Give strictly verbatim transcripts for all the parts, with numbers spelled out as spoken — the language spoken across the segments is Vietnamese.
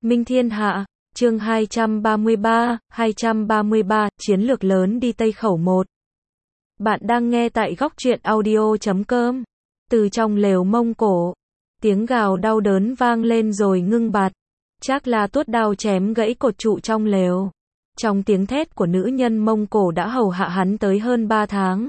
Minh Thiên Hạ, chương hai trăm ba mươi ba, hai trăm ba mươi ba, chiến lược lớn đi Tây Khẩu một. Bạn đang nghe tại góc truyện audio chấm com. Từ trong lều Mông Cổ, tiếng gào đau đớn vang lên rồi ngưng bặt. Trác La tuốt đao chém gãy cột trụ trong lều. Trong tiếng thét của nữ nhân Mông Cổ đã hầu hạ hắn tới hơn ba tháng.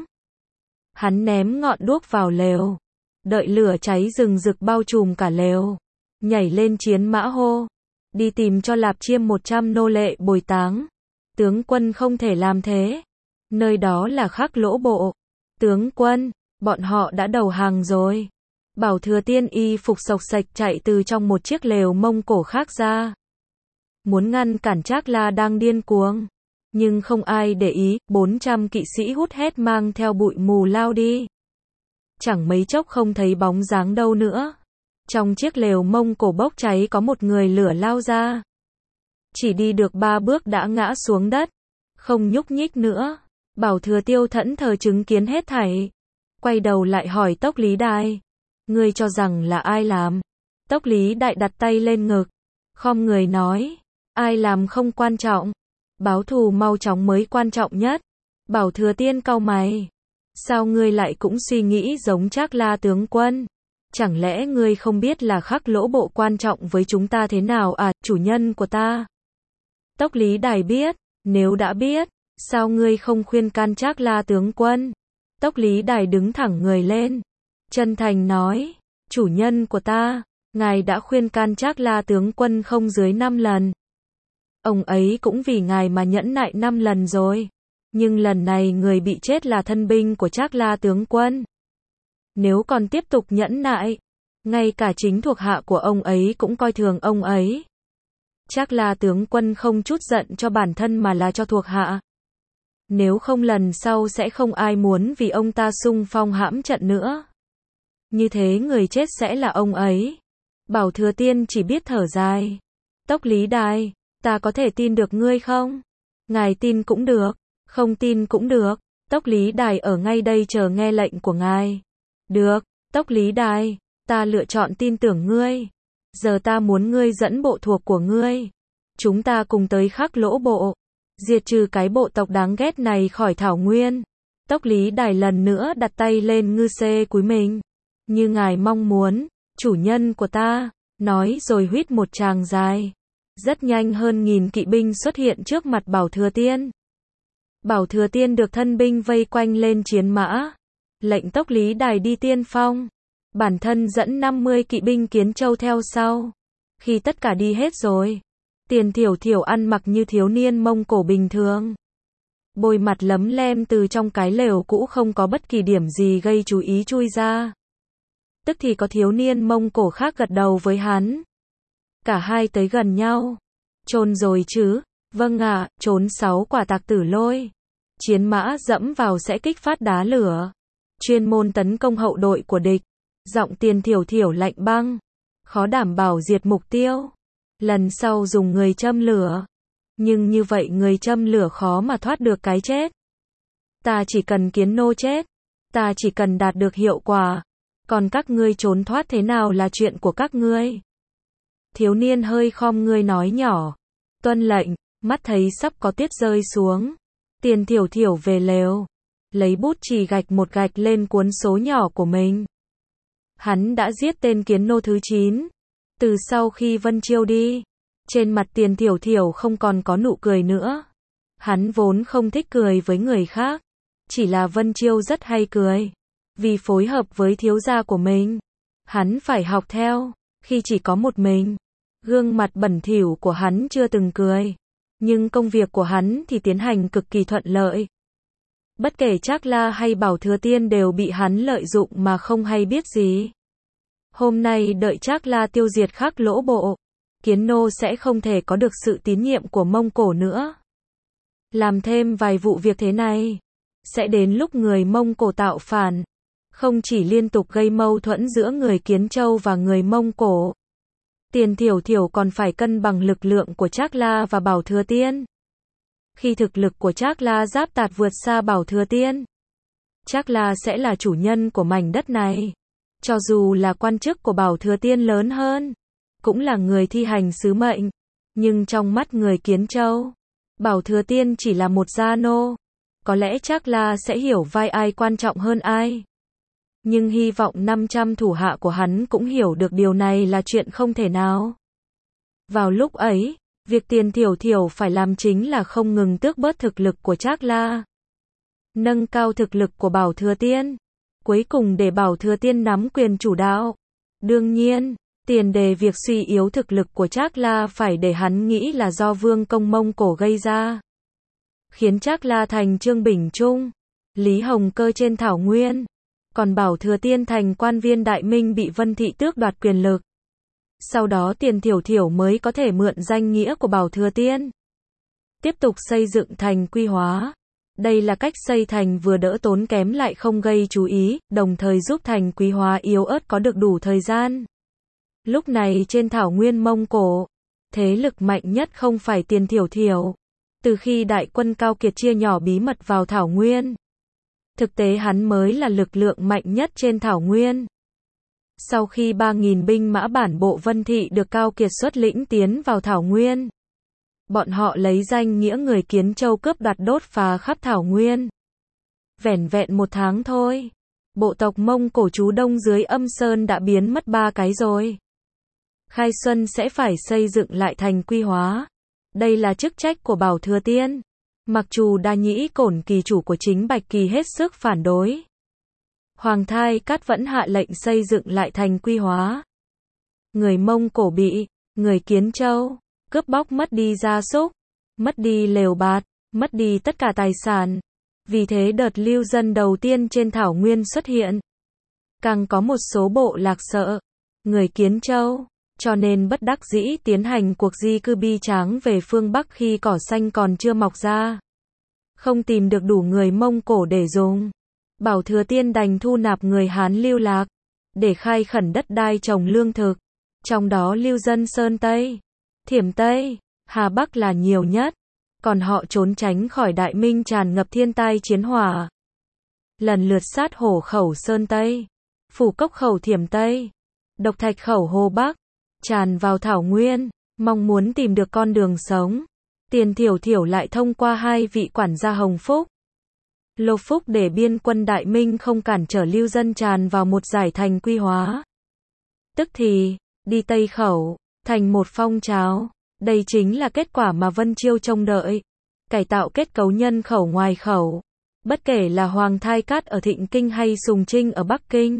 Hắn ném ngọn đuốc vào lều, đợi lửa cháy rừng rực bao trùm cả lều, nhảy lên chiến mã hô, đi tìm cho Lạp Chiêm một trăm nô lệ bồi táng. Tướng quân không thể làm thế, nơi đó là Khắc Lỗ bộ. Tướng quân, bọn họ đã đầu hàng rồi. Bảo Thừa Tiên y phục xộc xạch chạy từ trong một chiếc lều Mông Cổ khác ra, muốn ngăn cản Trác La đang điên cuồng, nhưng không ai để ý. Bốn trăm kỵ sĩ hút hét mang theo bụi mù lao đi, chẳng mấy chốc không thấy bóng dáng đâu nữa. Trong chiếc lều Mông Cổ bốc cháy có một người lửa lao ra, chỉ đi được ba bước đã ngã xuống đất, không nhúc nhích nữa. Bảo Thừa Tiêu thẫn thờ chứng kiến hết thảy, quay đầu lại hỏi Tốc Lý Đại, ngươi cho rằng là ai làm? Tốc Lý Đại đặt tay lên ngực, khom người nói, ai làm không quan trọng, báo thù mau chóng mới quan trọng nhất. Bảo Thừa Tiên cau mày, sao ngươi lại cũng suy nghĩ giống Trác La tướng quân? Chẳng lẽ ngươi không biết là Khắc Lỗ bộ quan trọng với chúng ta thế nào à, chủ nhân của ta? Tốc Lý Đài biết, nếu đã biết, sao ngươi không khuyên can Trác La tướng quân? Tốc Lý Đài đứng thẳng người lên, chân thành nói, chủ nhân của ta, ngài đã khuyên can Trác La tướng quân không dưới năm lần. Ông ấy cũng vì ngài mà nhẫn nại năm lần rồi, nhưng lần này người bị chết là thân binh của Trác La tướng quân. Nếu còn tiếp tục nhẫn nại, ngay cả chính thuộc hạ của ông ấy cũng coi thường ông ấy. Trác La tướng quân không chút giận cho bản thân mà là cho thuộc hạ. Nếu không lần sau sẽ không ai muốn vì ông ta xung phong hãm trận nữa. Như thế người chết sẽ là ông ấy. Bảo Thừa Tiên chỉ biết thở dài. Tốc Lý Đại, ta có thể tin được ngươi không? Ngài tin cũng được, không tin cũng được. Tốc Lý Đại ở ngay đây chờ nghe lệnh của ngài. Được, Tốc Lý Đại, ta lựa chọn tin tưởng ngươi. Giờ ta muốn ngươi dẫn bộ thuộc của ngươi, chúng ta cùng tới Khắc Lỗ bộ, diệt trừ cái bộ tộc đáng ghét này khỏi thảo nguyên. Tốc Lý Đài lần nữa đặt tay lên ngư xê cúi mình. Như ngài mong muốn, chủ nhân của ta, nói rồi huýt một tràng dài. Rất nhanh hơn nghìn kỵ binh xuất hiện trước mặt Bảo Thừa Tiên. Bảo Thừa Tiên được thân binh vây quanh lên chiến mã, lệnh Tốc Lý Đài đi tiên phong, bản thân dẫn năm mươi kỵ binh Kiến Châu theo sau. Khi tất cả đi hết rồi, Tiền Thiểu Thiểu ăn mặc như thiếu niên Mông Cổ bình thường, bôi mặt lấm lem từ trong cái lều cũ không có bất kỳ điểm gì gây chú ý chui ra. Tức thì có thiếu niên Mông Cổ khác gật đầu với hắn. Cả hai tới gần nhau. Trôn rồi chứ? Vâng ạ, trốn sáu quả tạc tử lôi. Chiến mã dẫm vào sẽ kích phát đá lửa, chuyên môn tấn công hậu đội của địch. Giọng Tiền Thiểu Thiểu lạnh băng, khó đảm bảo diệt mục tiêu. Lần sau dùng người châm lửa, nhưng như vậy người châm lửa khó mà thoát được cái chết. Ta chỉ cần Kiến nô chết, ta chỉ cần đạt được hiệu quả, còn các ngươi trốn thoát thế nào là chuyện của các ngươi. Thiếu niên hơi khom người nói nhỏ, tuân lệnh. Mắt thấy sắp có tiết rơi xuống, Tiền Thiểu Thiểu về lều, lấy bút chì gạch một gạch lên cuốn số nhỏ của mình. Hắn đã giết tên Kiến nô thứ chín. Từ sau khi Vân Chiêu đi, trên mặt Tiền Thiểu Thiểu không còn có nụ cười nữa. Hắn vốn không thích cười với người khác, chỉ là Vân Chiêu rất hay cười. Vì phối hợp với thiếu gia của mình, hắn phải học theo. Khi chỉ có một mình, gương mặt bẩn thỉu của hắn chưa từng cười, nhưng công việc của hắn thì tiến hành cực kỳ thuận lợi. Bất kể Trác La hay Bảo Thừa Tiên đều bị hắn lợi dụng mà không hay biết gì. Hôm nay đợi Trác La tiêu diệt Khắc Lỗ bộ, Kiến nô sẽ không thể có được sự tín nhiệm của Mông Cổ nữa. Làm thêm vài vụ việc thế này, sẽ đến lúc người Mông Cổ tạo phản, không chỉ liên tục gây mâu thuẫn giữa người Kiến Châu và người Mông Cổ. Tiền Thiểu Thiểu còn phải cân bằng lực lượng của Trác La và Bảo Thừa Tiên. Khi thực lực của Trác La giáp tạt vượt xa Bảo Thừa Tiên, Trác La sẽ là chủ nhân của mảnh đất này. Cho dù là quan chức của Bảo Thừa Tiên lớn hơn, cũng là người thi hành sứ mệnh. Nhưng trong mắt người Kiến Châu, Bảo Thừa Tiên chỉ là một gia nô. Có lẽ Trác La sẽ hiểu vai ai quan trọng hơn ai. Nhưng hy vọng năm trăm thủ hạ của hắn cũng hiểu được điều này là chuyện không thể nào. Vào lúc ấy, việc Tiền Thiểu Thiểu phải làm chính là không ngừng tước bớt thực lực của Trác La, nâng cao thực lực của Bảo Thừa Tiên, cuối cùng để Bảo Thừa Tiên nắm quyền chủ đạo. Đương nhiên, tiền đề việc suy yếu thực lực của Trác La phải để hắn nghĩ là do Vương công Mông Cổ gây ra, khiến Trác La thành Trương Bình Trung, Lý Hồng Cơ trên thảo nguyên, còn Bảo Thừa Tiên thành quan viên Đại Minh bị Vân Thị tước đoạt quyền lực. Sau đó Tiền Thiểu Thiểu mới có thể mượn danh nghĩa của Bảo Thừa Tiên, tiếp tục xây dựng thành Quy Hóa. Đây là cách xây thành vừa đỡ tốn kém lại không gây chú ý, đồng thời giúp thành Quy Hóa yếu ớt có được đủ thời gian. Lúc này trên thảo nguyên Mông Cổ, thế lực mạnh nhất không phải Tiền Thiểu Thiểu. Từ khi đại quân Cao Kiệt chia nhỏ bí mật vào thảo nguyên, thực tế hắn mới là lực lượng mạnh nhất trên thảo nguyên. Sau khi ba nghìn binh mã bản bộ Vân Thị được Cao Kiệt xuất lĩnh tiến vào thảo nguyên, bọn họ lấy danh nghĩa người Kiến Châu cướp đoạt đốt phá khắp thảo nguyên. Vẻn vẹn một tháng thôi, bộ tộc Mông Cổ trú đông dưới Âm Sơn đã biến mất ba cái rồi. Khai Xuân sẽ phải xây dựng lại thành Quy Hóa. Đây là chức trách của Bảo Thừa Tiên. Mặc dù Đa Nhĩ Cổn kỳ chủ của chính Bạch Kỳ hết sức phản đối, Hoàng Thai Cát vẫn hạ lệnh xây dựng lại thành Quy Hóa. Người Mông Cổ bị người Kiến Châu cướp bóc mất đi gia súc, mất đi lều bạt, mất đi tất cả tài sản. Vì thế đợt lưu dân đầu tiên trên thảo nguyên xuất hiện. Càng có một số bộ lạc sợ người Kiến Châu, cho nên bất đắc dĩ tiến hành cuộc di cư bi tráng về phương Bắc khi cỏ xanh còn chưa mọc ra. Không tìm được đủ người Mông Cổ để dùng, Bảo Thừa Tiên đành thu nạp người Hán lưu lạc, để khai khẩn đất đai trồng lương thực. Trong đó lưu dân Sơn Tây, Thiểm Tây, Hà Bắc là nhiều nhất, còn họ trốn tránh khỏi Đại Minh tràn ngập thiên tai chiến hỏa. Lần lượt Sát Hổ khẩu Sơn Tây, Phủ Cốc khẩu Thiểm Tây, Độc Thạch khẩu Hồ Bắc, tràn vào thảo nguyên, mong muốn tìm được con đường sống. Tiền Thiểu Thiểu lại thông qua hai vị quản gia Hồng Phúc, Lô Phúc để biên quân Đại Minh không cản trở lưu dân tràn vào một giải thành Quy Hóa. Tức thì, đi Tây khẩu, thành một phong trào. Đây chính là kết quả mà Vân Chiêu trông đợi. Cải tạo kết cấu nhân khẩu ngoài khẩu. Bất kể là Hoàng Thai Cát ở Thịnh Kinh hay Sùng Trinh ở Bắc Kinh,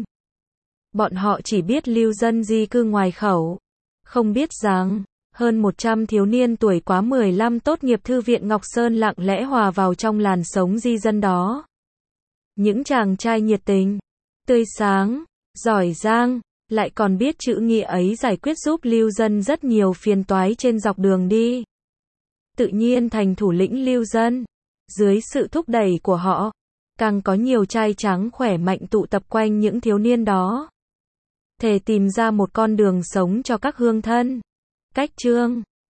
bọn họ chỉ biết lưu dân di cư ngoài khẩu, không biết rằng hơn một trăm thiếu niên tuổi quá mười lăm tốt nghiệp Thư viện Ngọc Sơn lặng lẽ hòa vào trong làn sóng di dân đó. Những chàng trai nhiệt tình, tươi sáng, giỏi giang, lại còn biết chữ nghĩa ấy giải quyết giúp lưu dân rất nhiều phiền toái trên dọc đường đi. Tự nhiên thành thủ lĩnh lưu dân. Dưới sự thúc đẩy của họ, càng có nhiều trai trắng khỏe mạnh tụ tập quanh những thiếu niên đó, thề tìm ra một con đường sống cho các hương thân. Cách chương